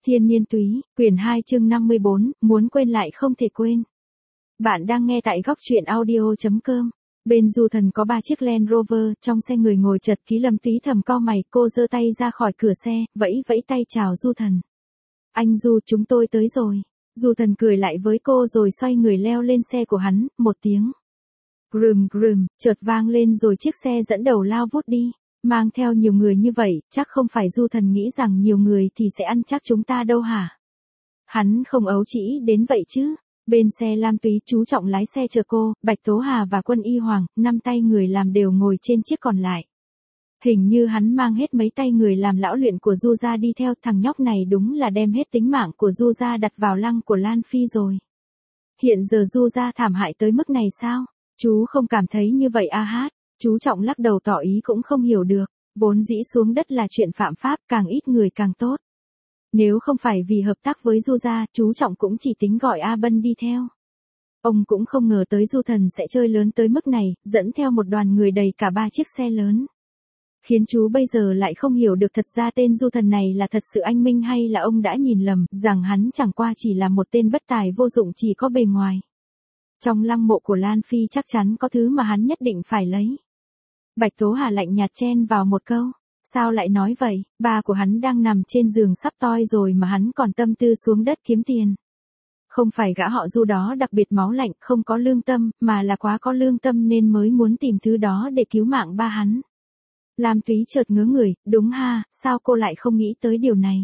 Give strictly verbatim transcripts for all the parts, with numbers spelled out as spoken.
Thiên Niên Túy, quyển hai chương năm mươi bốn, muốn quên lại không thể quên. Bạn đang nghe tại góc truyện audio chấm com. Bên Du Thần có ba chiếc Land Rover, trong xe người ngồi chật ký. Lâm Túy thầm cau mày, cô giơ tay ra khỏi cửa xe, vẫy vẫy tay chào Du Thần. Anh Du, chúng tôi tới rồi. Du Thần cười lại với cô rồi xoay người leo lên xe của hắn, một tiếng grum grum, chợt vang lên rồi chiếc xe dẫn đầu lao vút đi. Mang theo nhiều người như vậy, chắc không phải Du Thần nghĩ rằng nhiều người thì sẽ ăn chắc chúng ta đâu hả? Hắn không ấu trĩ đến vậy chứ. Bên xe Lam Túy chú trọng lái xe chờ cô, Bạch Tố Hà và Quân Y Hoàng, năm tay người làm đều ngồi trên chiếc còn lại. Hình như hắn mang hết mấy tay người làm lão luyện của Du gia đi theo. Thằng nhóc này đúng là đem hết tính mạng của Du gia đặt vào lăng của Lan Phi rồi. Hiện giờ Du gia thảm hại tới mức này sao? Chú không cảm thấy như vậy a hát. Chú trọng lắc đầu tỏ ý cũng không hiểu được, vốn dĩ xuống đất là chuyện phạm pháp, càng ít người càng tốt. Nếu không phải vì hợp tác với Du gia, chú trọng cũng chỉ tính gọi A Bân đi theo. Ông cũng không ngờ tới Du Thần sẽ chơi lớn tới mức này, dẫn theo một đoàn người đầy cả ba chiếc xe lớn. Khiến chú bây giờ lại không hiểu được thật ra tên Du Thần này là thật sự anh minh hay là ông đã nhìn lầm, rằng hắn chẳng qua chỉ là một tên bất tài vô dụng chỉ có bề ngoài. Trong lăng mộ của Lan Phi chắc chắn có thứ mà hắn nhất định phải lấy. Bạch Tố Hà lạnh nhạt chen vào một câu, sao lại nói vậy, ba của hắn đang nằm trên giường sắp toi rồi mà hắn còn tâm tư xuống đất kiếm tiền. Không phải gã họ Du đó đặc biệt máu lạnh, không có lương tâm, mà là quá có lương tâm nên mới muốn tìm thứ đó để cứu mạng ba hắn. Lam Túy chợt ngớ người, đúng ha, sao cô lại không nghĩ tới điều này?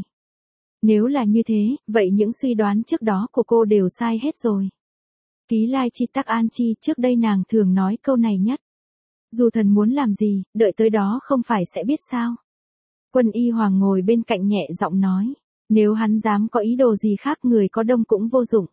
Nếu là như thế, vậy những suy đoán trước đó của cô đều sai hết rồi. Ký Lai Chi Tắc An Chi, trước đây nàng thường nói câu này nhất. Du Thần muốn làm gì, đợi tới đó không phải sẽ biết sao. Quân Y Hoàng ngồi bên cạnh nhẹ giọng nói, nếu hắn dám có ý đồ gì khác người có đông cũng vô dụng.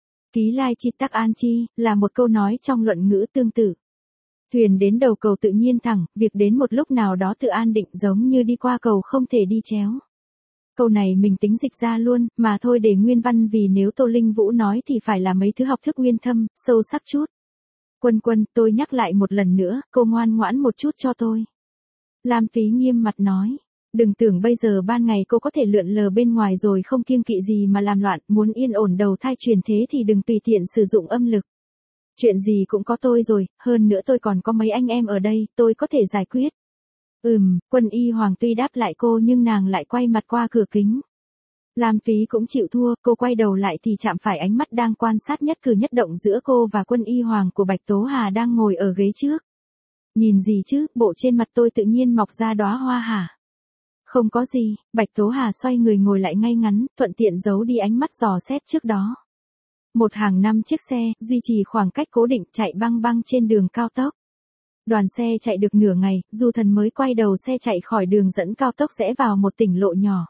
Ký Lai Chi Tắc An Chi, là một câu nói trong luận ngữ tương tự. Thuyền đến đầu cầu tự nhiên thẳng, việc đến một lúc nào đó tự an định giống như đi qua cầu không thể đi chéo. Câu này mình tính dịch ra luôn, mà thôi để nguyên văn vì nếu Tô Linh Vũ nói thì phải là mấy thứ học thức uyên thâm, sâu sắc chút. Quân Quân, tôi nhắc lại một lần nữa, cô ngoan ngoãn một chút cho tôi. Lam Túy nghiêm mặt nói, đừng tưởng bây giờ ban ngày cô có thể lượn lờ bên ngoài rồi không kiêng kỵ gì mà làm loạn, muốn yên ổn đầu thai truyền thế thì đừng tùy tiện sử dụng âm lực. Chuyện gì cũng có tôi rồi, hơn nữa tôi còn có mấy anh em ở đây, tôi có thể giải quyết. Ừm, Quân Y Hoàng tuy đáp lại cô nhưng nàng lại quay mặt qua cửa kính. Lam Túy cũng chịu thua, cô quay đầu lại thì chạm phải ánh mắt đang quan sát nhất cử nhất động giữa cô và Quân Y Hoàng của Bạch Tố Hà đang ngồi ở ghế trước. Nhìn gì chứ, bộ trên mặt tôi tự nhiên mọc ra đóa hoa hả? Không có gì, Bạch Tố Hà xoay người ngồi lại ngay ngắn, thuận tiện giấu đi ánh mắt dò xét trước đó. Một hàng năm chiếc xe, duy trì khoảng cách cố định chạy băng băng trên đường cao tốc. Đoàn xe chạy được nửa ngày, Du Thần mới quay đầu xe chạy khỏi đường dẫn cao tốc rẽ vào một tỉnh lộ nhỏ.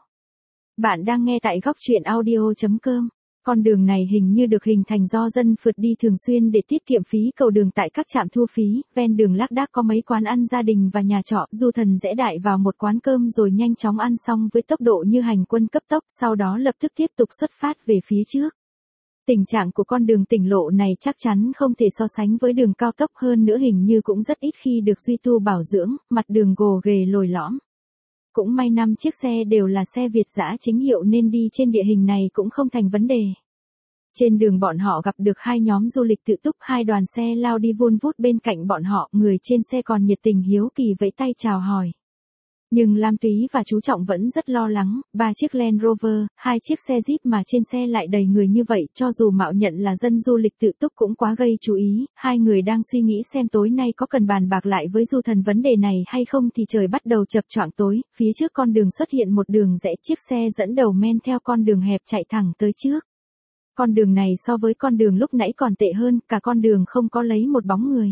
Bạn đang nghe tại góc truyện audio chấm com. Con đường này hình như được hình thành do dân phượt đi thường xuyên để tiết kiệm phí cầu đường tại các trạm thu phí. Ven đường lác đác có mấy quán ăn gia đình và nhà trọ. Du Thần rẽ đại vào một quán cơm rồi nhanh chóng ăn xong với tốc độ như hành quân cấp tốc, sau đó lập tức tiếp tục xuất phát về phía trước. Tình trạng của con đường tỉnh lộ này chắc chắn không thể so sánh với đường cao tốc, hơn nữa hình như cũng rất ít khi được duy tu bảo dưỡng, mặt đường gồ ghề lồi lõm. Cũng may năm chiếc xe đều là xe Việt dã chính hiệu nên đi trên địa hình này cũng không thành vấn đề. Trên đường bọn họ gặp được hai nhóm du lịch tự túc, hai đoàn xe lao đi vun vút bên cạnh bọn họ, người trên xe còn nhiệt tình hiếu kỳ vẫy tay chào hỏi. Nhưng Lam Túy và chú Trọng vẫn rất lo lắng, ba chiếc Land Rover, hai chiếc xe Jeep mà trên xe lại đầy người như vậy, cho dù mạo nhận là dân du lịch tự túc cũng quá gây chú ý. Hai người đang suy nghĩ xem tối nay có cần bàn bạc lại với Du Thần vấn đề này hay không thì trời bắt đầu chập choạng tối, phía trước con đường xuất hiện một đường rẽ, chiếc xe dẫn đầu men theo con đường hẹp chạy thẳng tới trước. Con đường này so với con đường lúc nãy còn tệ hơn, cả con đường không có lấy một bóng người.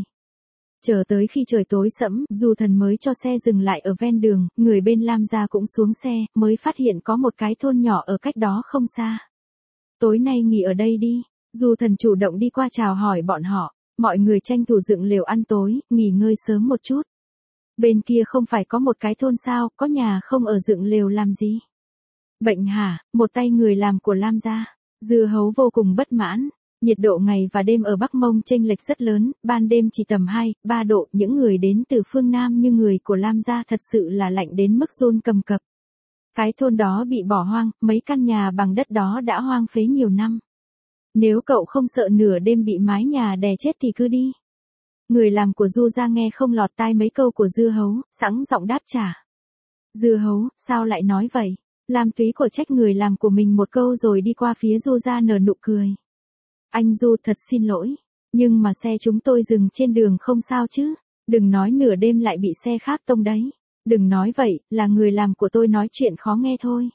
Chờ tới khi trời tối sẫm, Du Thần mới cho xe dừng lại ở ven đường, người bên Lam gia cũng xuống xe, mới phát hiện có một cái thôn nhỏ ở cách đó không xa. Tối nay nghỉ ở đây đi, Du Thần chủ động đi qua chào hỏi bọn họ, mọi người tranh thủ dựng lều ăn tối, nghỉ ngơi sớm một chút. Bên kia không phải có một cái thôn sao, có nhà không ở dựng lều làm gì? Bệnh hả, một tay người làm của Lam gia. Dưa Hấu vô cùng bất mãn. Nhiệt độ ngày và đêm ở Bắc Mông chênh lệch rất lớn, ban đêm chỉ tầm hai, ba độ, những người đến từ phương Nam như người của Lam gia thật sự là lạnh đến mức run cầm cập. Cái thôn đó bị bỏ hoang, mấy căn nhà bằng đất đó đã hoang phế nhiều năm. Nếu cậu không sợ nửa đêm bị mái nhà đè chết thì cứ đi. Người làm của Du gia nghe không lọt tai mấy câu của Dưa Hấu, sẵn giọng đáp trả. Dưa Hấu, sao lại nói vậy? Lam Túy của trách người làm của mình một câu rồi đi qua phía Du gia nở nụ cười. Anh Du thật xin lỗi, nhưng mà xe chúng tôi dừng trên đường không sao chứ, đừng nói nửa đêm lại bị xe khác tông đấy. Đừng nói vậy, là người làm của tôi nói chuyện khó nghe thôi.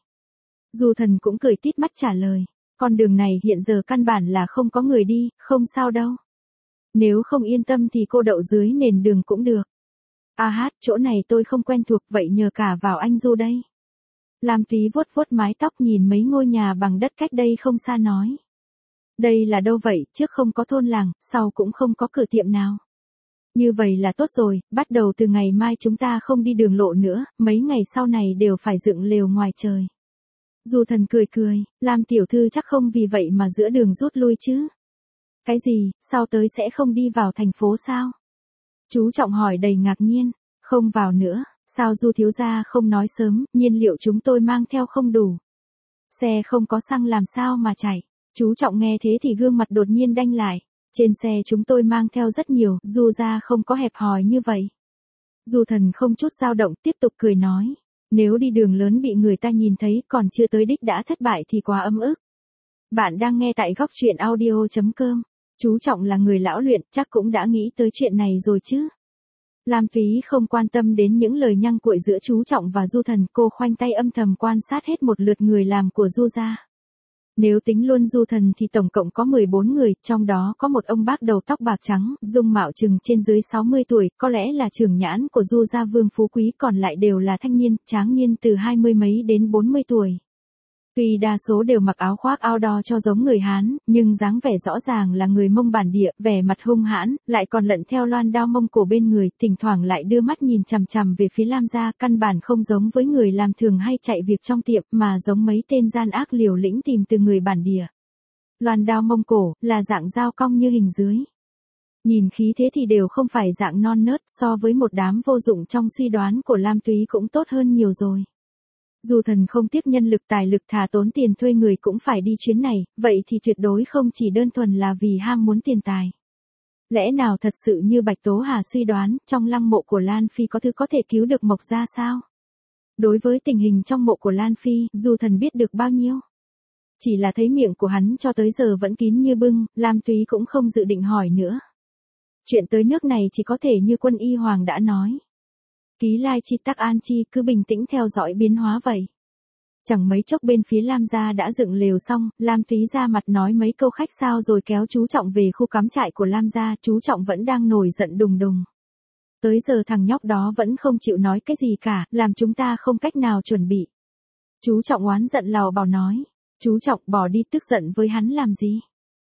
Du Thần cũng cười tít mắt trả lời, con đường này hiện giờ căn bản là không có người đi, không sao đâu. Nếu không yên tâm thì cô đậu dưới nền đường cũng được. À hát, chỗ này tôi không quen thuộc, vậy nhờ cả vào anh Du đây. Lam Túy vuốt vuốt mái tóc nhìn mấy ngôi nhà bằng đất cách đây không xa nói. Đây là đâu vậy, trước không có thôn làng, sau cũng không có cửa tiệm nào. Như vậy là tốt rồi, bắt đầu từ ngày mai chúng ta không đi đường lộ nữa, mấy ngày sau này đều phải dựng lều ngoài trời. Du Thần cười cười, Lam tiểu thư chắc không vì vậy mà giữa đường rút lui chứ. Cái gì, sao tới sẽ không đi vào thành phố sao? Chú Trọng hỏi đầy ngạc nhiên, không vào nữa, sao Du thiếu gia không nói sớm, nhiên liệu chúng tôi mang theo không đủ. Xe không có xăng làm sao mà chạy, chú Trọng nghe thế thì gương mặt đột nhiên đanh lại. Trên xe chúng tôi mang theo rất nhiều, Du gia không có hẹp hòi như vậy. Du Thần không chút dao động tiếp tục cười nói. Nếu đi đường lớn bị người ta nhìn thấy còn chưa tới đích đã thất bại thì quá ấm ức. Bạn đang nghe tại góc truyện audio chấm com. Chú Trọng là người lão luyện chắc cũng đã nghĩ tới chuyện này rồi chứ. Lam Túy không quan tâm đến những lời nhăng cuội giữa chú Trọng và Du Thần, cô khoanh tay âm thầm quan sát hết một lượt người làm của Du gia. Nếu tính luôn Du Thần thì tổng cộng có mười bốn người, trong đó có một ông bác đầu tóc bạc trắng, dung mạo chừng trên dưới sáu mươi tuổi, có lẽ là trưởng nhãn của Du gia Vương Phú Quý, còn lại đều là thanh niên, tráng niên từ hai mươi mấy đến bốn mươi tuổi. Tuy đa số đều mặc áo khoác outdoor cho giống người Hán, nhưng dáng vẻ rõ ràng là người Mông bản địa, vẻ mặt hung hãn, lại còn lận theo loan đao Mông cổ bên người, thỉnh thoảng lại đưa mắt nhìn chằm chằm về phía Lam gia, căn bản không giống với người làm thường hay chạy việc trong tiệm, mà giống mấy tên gian ác liều lĩnh tìm từ người bản địa. Loan đao Mông cổ, là dạng dao cong như hình dưới. Nhìn khí thế thì đều không phải dạng non nớt, so với một đám vô dụng trong suy đoán của Lam Túy cũng tốt hơn nhiều rồi. Du Thần không tiếc nhân lực tài lực thà tốn tiền thuê người cũng phải đi chuyến này, vậy thì tuyệt đối không chỉ đơn thuần là vì ham muốn tiền tài. Lẽ nào thật sự như Bạch Tố Hà suy đoán, trong lăng mộ của Lan Phi có thứ có thể cứu được Mộc gia sao? Đối với tình hình trong mộ của Lan Phi, Du Thần biết được bao nhiêu? Chỉ là thấy miệng của hắn cho tới giờ vẫn kín như bưng, Lam Túy cũng không dự định hỏi nữa. Chuyện tới nước này chỉ có thể như Quân Y Hoàng đã nói. Ký lai chi tắc an chi, cứ bình tĩnh theo dõi biến hóa vậy. Chẳng mấy chốc bên phía Lam gia đã dựng lều xong, Lam Túy ra mặt nói mấy câu khách sáo rồi kéo chú Trọng về khu cắm trại của Lam gia, chú Trọng vẫn đang nổi giận đùng đùng. Tới giờ thằng nhóc đó vẫn không chịu nói cái gì cả, làm chúng ta không cách nào chuẩn bị. Chú Trọng oán giận lào bảo nói, chú Trọng bỏ đi, tức giận với hắn làm gì?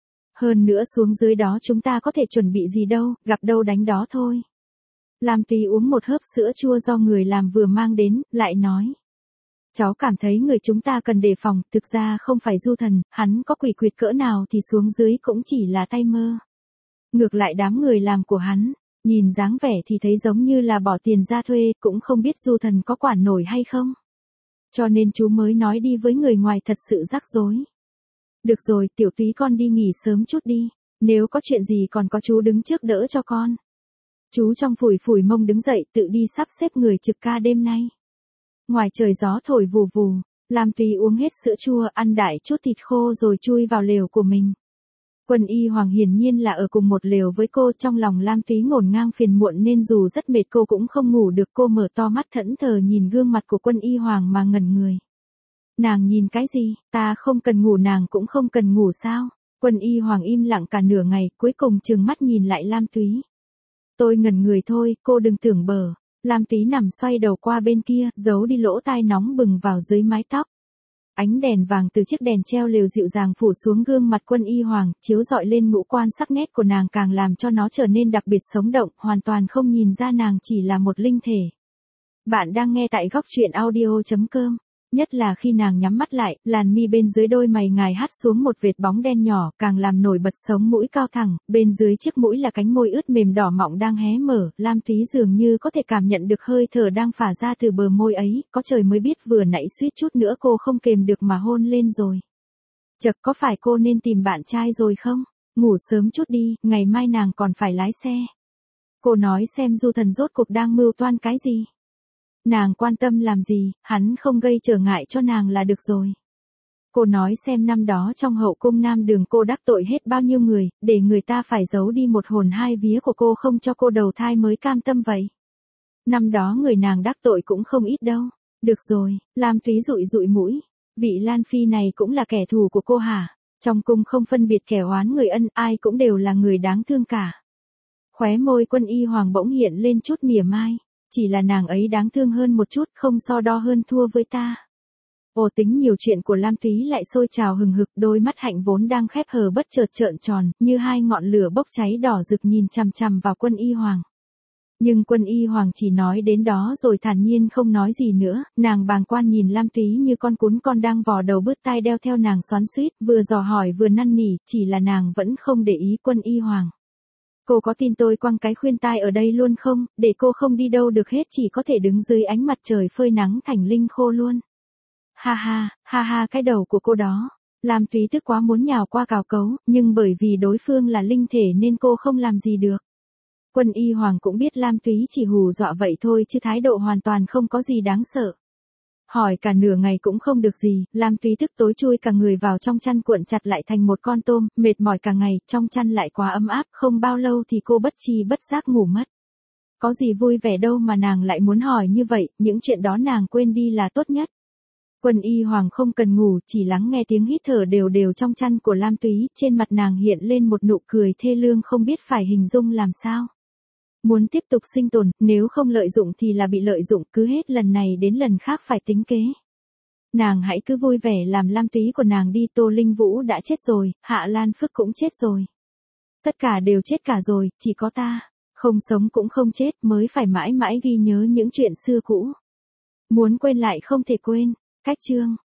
Hơn nữa xuống dưới đó chúng ta có thể chuẩn bị gì đâu, gặp đâu đánh đó thôi. Lam Túy uống một hớp sữa chua do người làm vừa mang đến, lại nói. Cháu cảm thấy người chúng ta cần đề phòng, thực ra không phải Du Thần, hắn có quỷ quyệt cỡ nào thì xuống dưới cũng chỉ là tay mơ. Ngược lại đám người làm của hắn, nhìn dáng vẻ thì thấy giống như là bỏ tiền ra thuê, cũng không biết Du Thần có quản nổi hay không. Cho nên chú mới nói đi với người ngoài thật sự rắc rối. Được rồi, Tiểu Túy con đi nghỉ sớm chút đi, nếu có chuyện gì còn có chú đứng trước đỡ cho con. Chú Trong phủi phủi mông đứng dậy tự đi sắp xếp người trực ca đêm nay. Ngoài trời gió thổi vù vù, Lam Túy uống hết sữa chua, ăn đại chút thịt khô rồi chui vào lều của mình. Quân Y Hoàng hiển nhiên là ở cùng một lều với cô, trong lòng Lam Túy ngổn ngang phiền muộn nên dù rất mệt cô cũng không ngủ được, cô mở to mắt thẫn thờ nhìn gương mặt của Quân Y Hoàng mà ngẩn người. Nàng nhìn cái gì, ta không cần ngủ nàng cũng không cần ngủ sao? Quân Y Hoàng im lặng cả nửa ngày, cuối cùng trừng mắt nhìn lại Lam Túy. Tôi ngẩn người thôi, cô đừng tưởng bờ. Lam Túy nằm xoay đầu qua bên kia, giấu đi lỗ tai nóng bừng vào dưới mái tóc. Ánh đèn vàng từ chiếc đèn treo lều dịu dàng phủ xuống gương mặt Quân Y Hoàng, chiếu rọi lên ngũ quan sắc nét của nàng càng làm cho nó trở nên đặc biệt sống động, hoàn toàn không nhìn ra nàng chỉ là một linh thể. Bạn đang nghe tại góc truyện audio chấm com. Nhất là khi nàng nhắm mắt lại, làn mi bên dưới đôi mày ngài hắt xuống một vệt bóng đen nhỏ, càng làm nổi bật sống mũi cao thẳng, bên dưới chiếc mũi là cánh môi ướt mềm đỏ mọng đang hé mở, Lam Túy dường như có thể cảm nhận được hơi thở đang phả ra từ bờ môi ấy, có trời mới biết vừa nãy suýt chút nữa cô không kềm được mà hôn lên rồi. Chật, có phải cô nên tìm bạn trai rồi không? Ngủ sớm chút đi, ngày mai nàng còn phải lái xe. Cô nói xem Du Thần rốt cuộc đang mưu toan cái gì. Nàng quan tâm làm gì, hắn không gây trở ngại cho nàng là được rồi. Cô nói xem năm đó trong hậu cung Nam Đường cô đắc tội hết bao nhiêu người, để người ta phải giấu đi một hồn hai vía của cô không cho cô đầu thai mới cam tâm vậy. Năm đó người nàng đắc tội cũng không ít đâu. Được rồi, Lam Túy dụi dụi mũi. Vị Lan Phi này cũng là kẻ thù của cô hả? Trong cung không phân biệt kẻ oán người ân, ai cũng đều là người đáng thương cả. Khóe môi Quân Y Hoàng bỗng hiện lên chút mỉa mai. Chỉ là nàng ấy đáng thương hơn một chút, không so đo hơn thua với ta. Ồ, tính nhiều chuyện của Lam Túy lại sôi trào hừng hực, đôi mắt hạnh vốn đang khép hờ bất chợt trợn tròn, như hai ngọn lửa bốc cháy đỏ rực nhìn chằm chằm vào Quân Y Hoàng. Nhưng Quân Y Hoàng chỉ nói đến đó rồi thản nhiên không nói gì nữa, nàng bàng quan nhìn Lam Túy như con cún con đang vò đầu bứt tai đeo theo nàng xoắn xuýt, vừa dò hỏi vừa năn nỉ, chỉ là nàng vẫn không để ý Quân Y Hoàng. Cô có tin tôi quăng cái khuyên tai ở đây luôn không, để cô không đi đâu được hết, chỉ có thể đứng dưới ánh mặt trời phơi nắng thành linh khô luôn. Ha ha, ha ha, cái đầu của cô đó. Lam Túy tức quá muốn nhào qua cào cấu, nhưng bởi vì đối phương là linh thể nên cô không làm gì được. Quân Y Hoàng cũng biết Lam Túy chỉ hù dọa vậy thôi chứ thái độ hoàn toàn không có gì đáng sợ. Hỏi cả nửa ngày cũng không được gì, Lam Túy tức tối chui cả người vào trong chăn cuộn chặt lại thành một con tôm, mệt mỏi cả ngày, trong chăn lại quá ấm áp, không bao lâu thì cô bất chi bất giác ngủ mất. Có gì vui vẻ đâu mà nàng lại muốn hỏi như vậy, những chuyện đó nàng quên đi là tốt nhất. Quân Y Hoàng không cần ngủ, chỉ lắng nghe tiếng hít thở đều đều trong chăn của Lam Túy, trên mặt nàng hiện lên một nụ cười thê lương không biết phải hình dung làm sao. Muốn tiếp tục sinh tồn, nếu không lợi dụng thì là bị lợi dụng, cứ hết lần này đến lần khác phải tính kế. Nàng hãy cứ vui vẻ làm Lam Túy của nàng đi, Tô Linh Vũ đã chết rồi, Hạ Lan Phức cũng chết rồi. Tất cả đều chết cả rồi, chỉ có ta, không sống cũng không chết, mới phải mãi mãi ghi nhớ những chuyện xưa cũ. Muốn quên lại không thể quên. Cách chương